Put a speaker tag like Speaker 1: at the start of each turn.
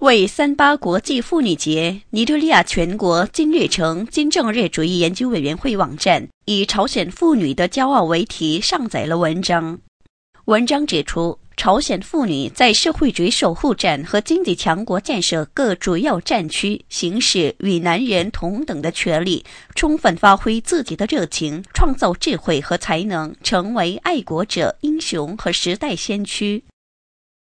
Speaker 1: 为38国际妇女节，尼日利亚全国金日成金正日主义研究委员会网站以朝鲜妇女的骄傲为题上载了文章。文章指出，朝鲜妇女在社会主义守护战和经济强国建设各主要战区行使与男人同等的权利，充分发挥自己的热情，创造智慧和才能，成为爱国者、英雄和时代先驱。